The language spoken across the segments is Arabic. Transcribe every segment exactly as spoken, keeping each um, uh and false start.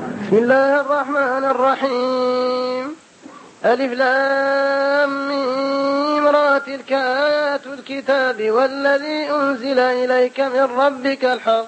بسم الله الرحمن الرحيم. ألف لام ميم را تلك آيات الكتاب والذي أنزل إليك من ربك الحق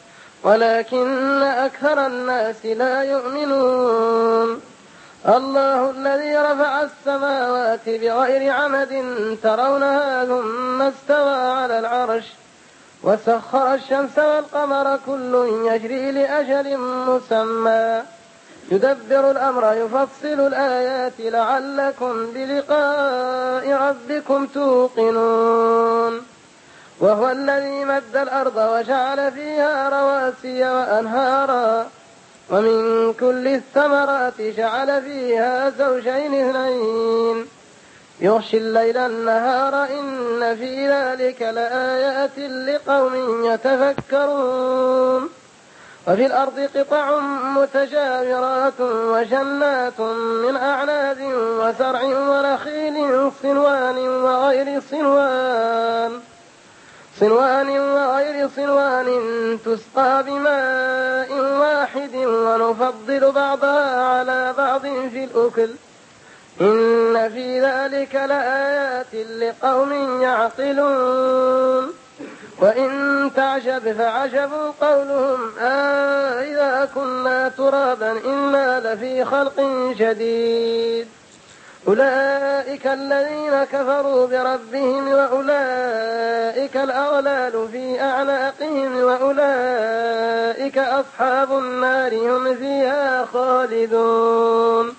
ولكن أكثر الناس لا يؤمنون. الله الذي رفع السماوات بغير عمد ترونها ثم استوى على العرش وسخر الشمس والقمر كل يجري لأجل مسمى يدبر الأمر يفصل الآيات لعلكم بلقاء ربكم توقنون. وهو الذي مد الأرض وجعل فيها رواسي وأنهارا ومن كل الثمرات جعل فيها زوجين اثنين يغشي الليل النهار إن في ذلك لآيات لقوم يتفكرون. وفي الأرض قطع متجاورات وجنات من أعناب وزرع ونخيل صنوان وغير صنوان صنوان وغير صنوان تسقى بماء واحد ونفضل بعضها على بعض في الأكل إن في ذلك لآيات لقوم يعقلون. وإن تعجب فعجب قولهم أإذا كنا ترابا إنا لفي خلق جديد أولئك الذين كفروا بربهم وأولئك الأغلال في أعناقهم وأولئك أصحاب النار هم فيها خالدون.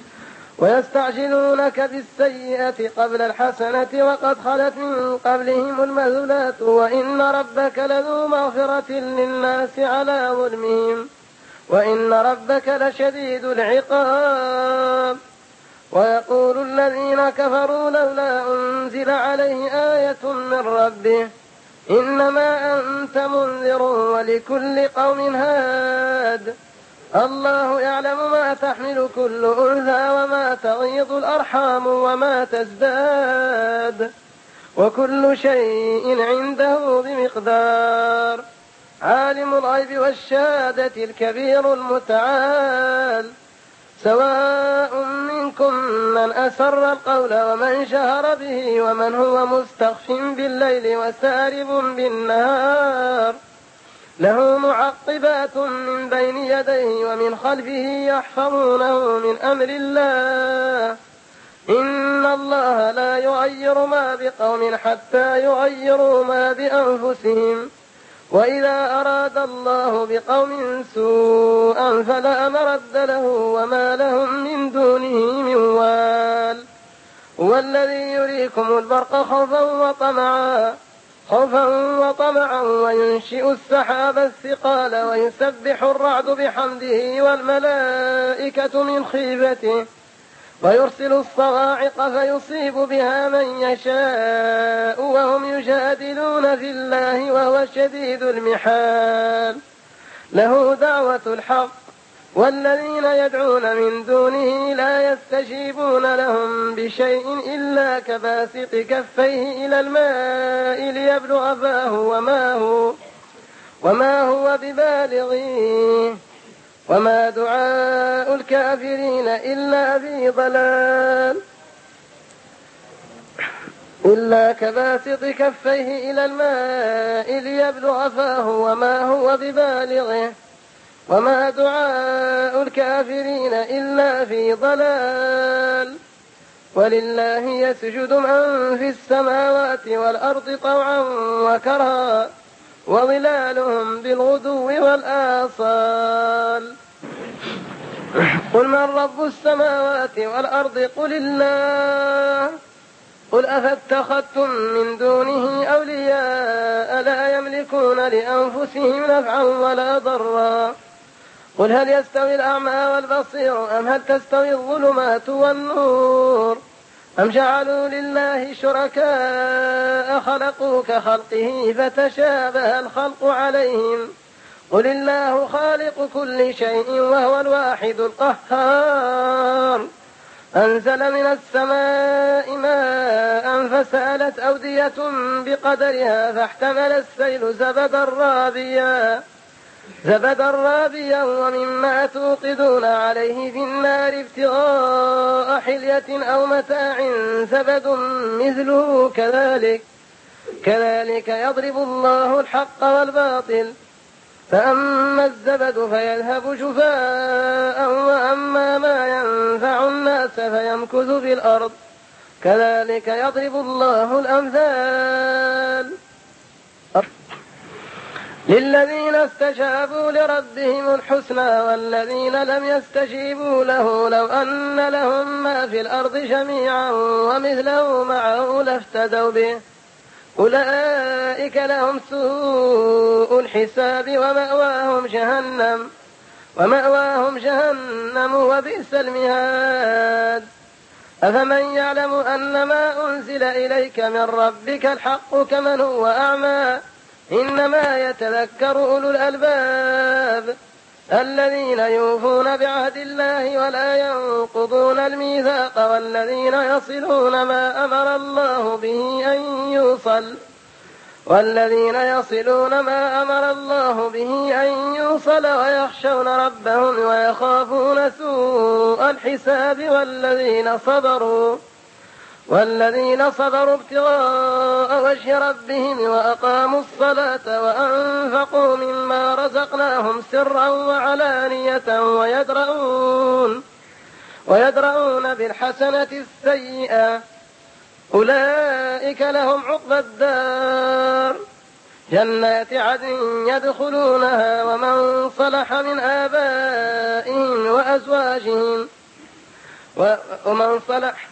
ويستعجلونك بالسيئة قبل الحسنة وقد خلت من قبلهم المثلات وإن ربك لذو مغفرة للناس على ظلمهم وإن ربك لشديد العقاب. ويقول الذين كفروا لولا أنزل عليه آية من ربه إنما أنت منذر ولكل قوم هاد الله يعلم ما تحمل كل أنثى وما تغيض الأرحام وما تزداد وكل شيء عنده بمقدار. عالم الغيب والشهادة الكبير المتعال سواء منكم من أسر القول ومن شهر به ومن هو مستخف بالليل وسارب بالنهار له معقبات من بين يديه ومن خلفه يحفظونه من أمر الله إن الله لا يغير ما بقوم حتى يغيروا ما بأنفسهم وإذا أراد الله بقوم سوءا فلا مرد له وما لهم من دونه من وال. هو الذي يريكم البرق خوفا وطمعا خوفا وطمعا وينشئ السحاب الثقال ويسبح الرعد بحمده والملائكة من خيفته ويرسل الصواعق فيصيب بها من يشاء وهم يجادلون في الله وهو شديد المحال. له دعوة الحق والذين يدعون من دونه لا يستجيبون لهم بشيء إلا كباسط كفيه إلى الماء ليبلغ فاه وما هو, وما هو ببالغه وما دعاء الكافرين إلا في ضلال إلا كباسط كفيه إلى الماء ليبلغ فاه وما هو ببالغه وما دعاء الكافرين إلا في ضلال. ولله يسجد من في السماوات والأرض طوعا وكرها وظلالهم بالغدو والآصال. قل من رب السماوات والأرض قل الله قل أفاتخذتم من دونه أولياء لا يملكون لأنفسهم نفعا ولا ضرا قل هل يستوي الأعمى والبصير أم هل تستوي الظلمات والنور أم جعلوا لله شركاء خلقوا كخلقه فتشابه الخلق عليهم قل الله خالق كل شيء وهو الواحد القهار. أنزل من السماء ماء فسالت أودية بقدرها فاحتمل السيل زبدا رابيا زبدا رابيا ومما توقدون عليه في النار ابتغاء حلية أو متاع زبد مثله كذلك كذلك يضرب الله الحق والباطل فأما الزبد فيذهب شفاء وأما ما ينفع الناس فيمكث في الأرض كذلك يضرب الله الأمثال للذين استجابوا لربهم الحسنى والذين لم يستجيبوا له لو أن لهم ما في الأرض جميعا ومثله معه لافتدوا به أولئك لهم سوء الحساب ومأواهم جهنم ومأواهم جهنم وبئس المهاد أفمن يعلم أن ما أنزل إليك من ربك الحق كمن هو أعمى إنما يتذكر أولو الألباب الذين يوفون بعهد الله ولا ينقضون الميثاق والذين يصلون ما أمر الله به أن يوصل والذين يصلون ما أمر الله به أن يوصل ويخشون ربهم ويخافون سوء الحساب والذين صبروا والذين صبروا ابتغاء وجه ربهم وأقاموا الصلاة وأنفقوا مما رزقناهم سرا وعلانية ويدرؤون ويدرؤون بالحسنة السيئة أولئك لهم عقبى الدار جنات عدن يدخلونها ومن صلح من آبائهم وأزواجهم ومن صلح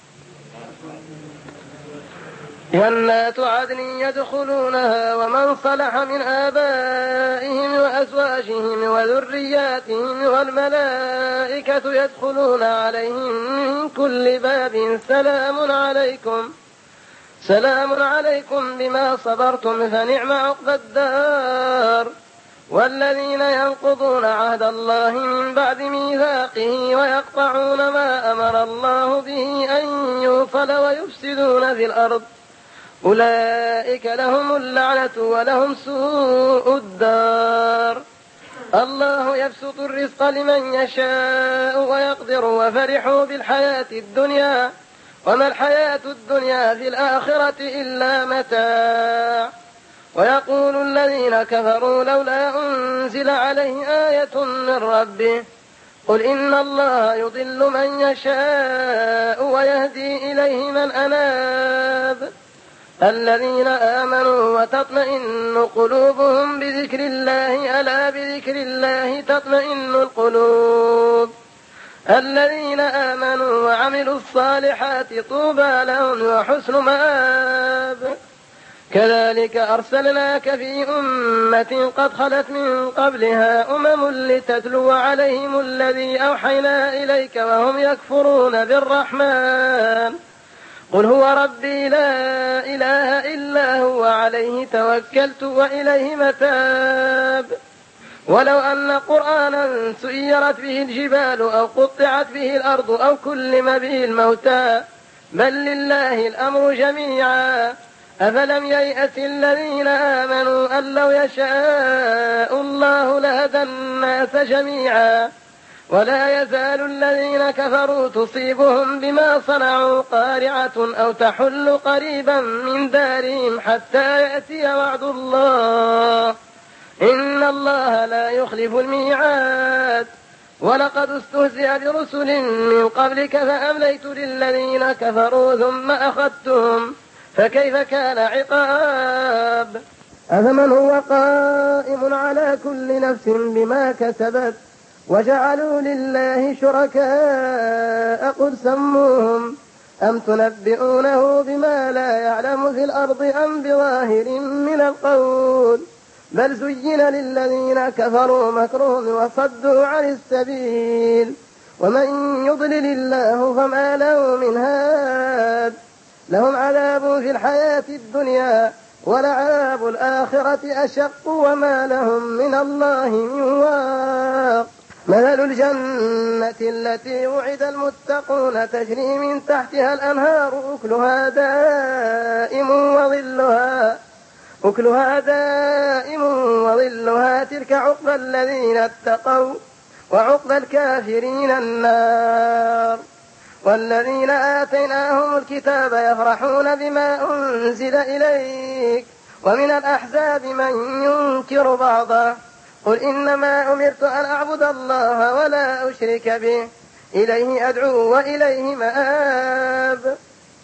جنات عدن يدخلونها ومن صلح من آبائهم وأزواجهم وذرياتهم والملائكة يدخلون عليهم من كل باب سلام عليكم سلام عليكم بما صبرتم فنعم عقبى الدار والذين ينقضون عهد الله من بعد ميثاقه ويقطعون ما أمر الله به أن يوصل ويفسدون في الأرض أولئك لهم اللعنة ولهم سوء الدار الله يبسط الرزق لمن يشاء ويقدر وفرحوا بالحياة الدنيا وما الحياة الدنيا في الآخرة إلا متاع ويقول الذين كفروا لولا أنزل عليه آية من ربه قل إن الله يضل من يشاء ويهدي إليه من أناب الذين آمنوا وتطمئن قلوبهم بذكر الله ألا بذكر الله تطمئن القلوب الذين آمنوا وعملوا الصالحات طوبى لهم وحسن مآب كذلك أرسلناك في أمة قد خلت من قبلها أمم لتتلو عليهم الذي أوحينا إليك وهم يكفرون بالرحمن قل هو ربي لا إله إلا هو عليه توكلت وإليه متاب ولو أن قرآنا سيرت به الجبال أو قطعت به الأرض أو كلم به الموتى بل لله الأمر جميعا أفلم ييأس الذين آمنوا أن لو يشاء الله لهدى الناس جميعا ولا يزال الذين كفروا تصيبهم بما صنعوا قارعة أو تحل قريبا من دارهم حتى يأتي وعد الله إن الله لا يخلف الميعاد ولقد استهزئ برسل من قبلك فأمليت للذين كفروا ثم أخذتهم فكيف كان عقاب أفمن هو قائم على كل نفس بما كسبت وجعلوا لله شركاء قل سموهم أم تنبئونه بما لا يعلم في الأرض أم بظاهر من القول بل زين للذين كفروا مكرهم وصدوا عن السبيل ومن يضلل الله فما له من هاد لهم عذاب في الحياة الدنيا ولعذاب الآخرة أشق وما لهم من الله من واق مثل الجنة التي وعد المتقون تجري من تحتها الأنهار أكلها دائم وظلها أكلها دائم وظلها تلك عقبى الذين اتقوا وعقبى الكافرين النار. والذين آتيناهم الكتاب يفرحون بما أنزل إليك ومن الأحزاب من ينكر بعضه قل إنما أمرت أن أعبد الله ولا أشرك به إليه أدعو وإليه مآب.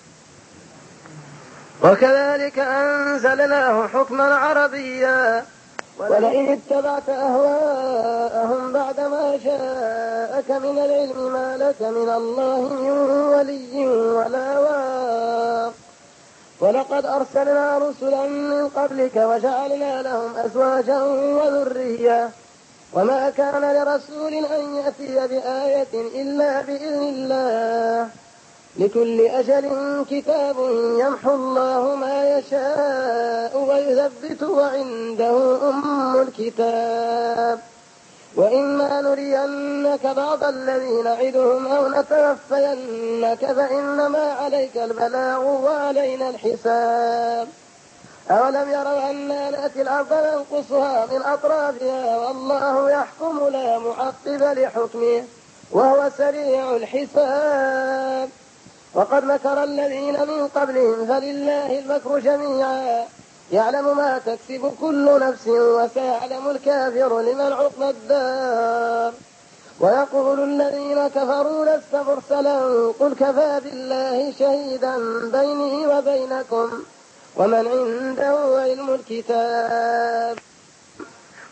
وكذلك أنزلناه حكما عربيا ولئن اتبعت أهواءهم بعدما جاءك من العلم ما لك من الله من ولي ولا واق. ولقد أرسلنا رسلا من قبلك وجعلنا لهم أزواجا وذرية وما كان لرسول أن يأتي بآية إلا بإذن الله لكل أجل كتاب يمحو الله ما يشاء ويثبت وعنده أم الكتاب. وإما نرينك بعض الذين نعدهم أو نتوفينك فإنما عليك البلاغ وعلينا الحساب. أولم يروا أنا نأتي الأرض ننقصها من أطرافها والله يحكم لا معقب لحكمه وهو سريع الحساب. وقد مكر الذين من قبلهم فلله المكر جميعا يعلم ما تكسب كل نفس وسيعلم الكافر لمن عقبى الدار. ويقول الذين كفروا لست مرسلا قل كفى بالله شهيدا بيني وبينكم ومن عنده علم الكتاب.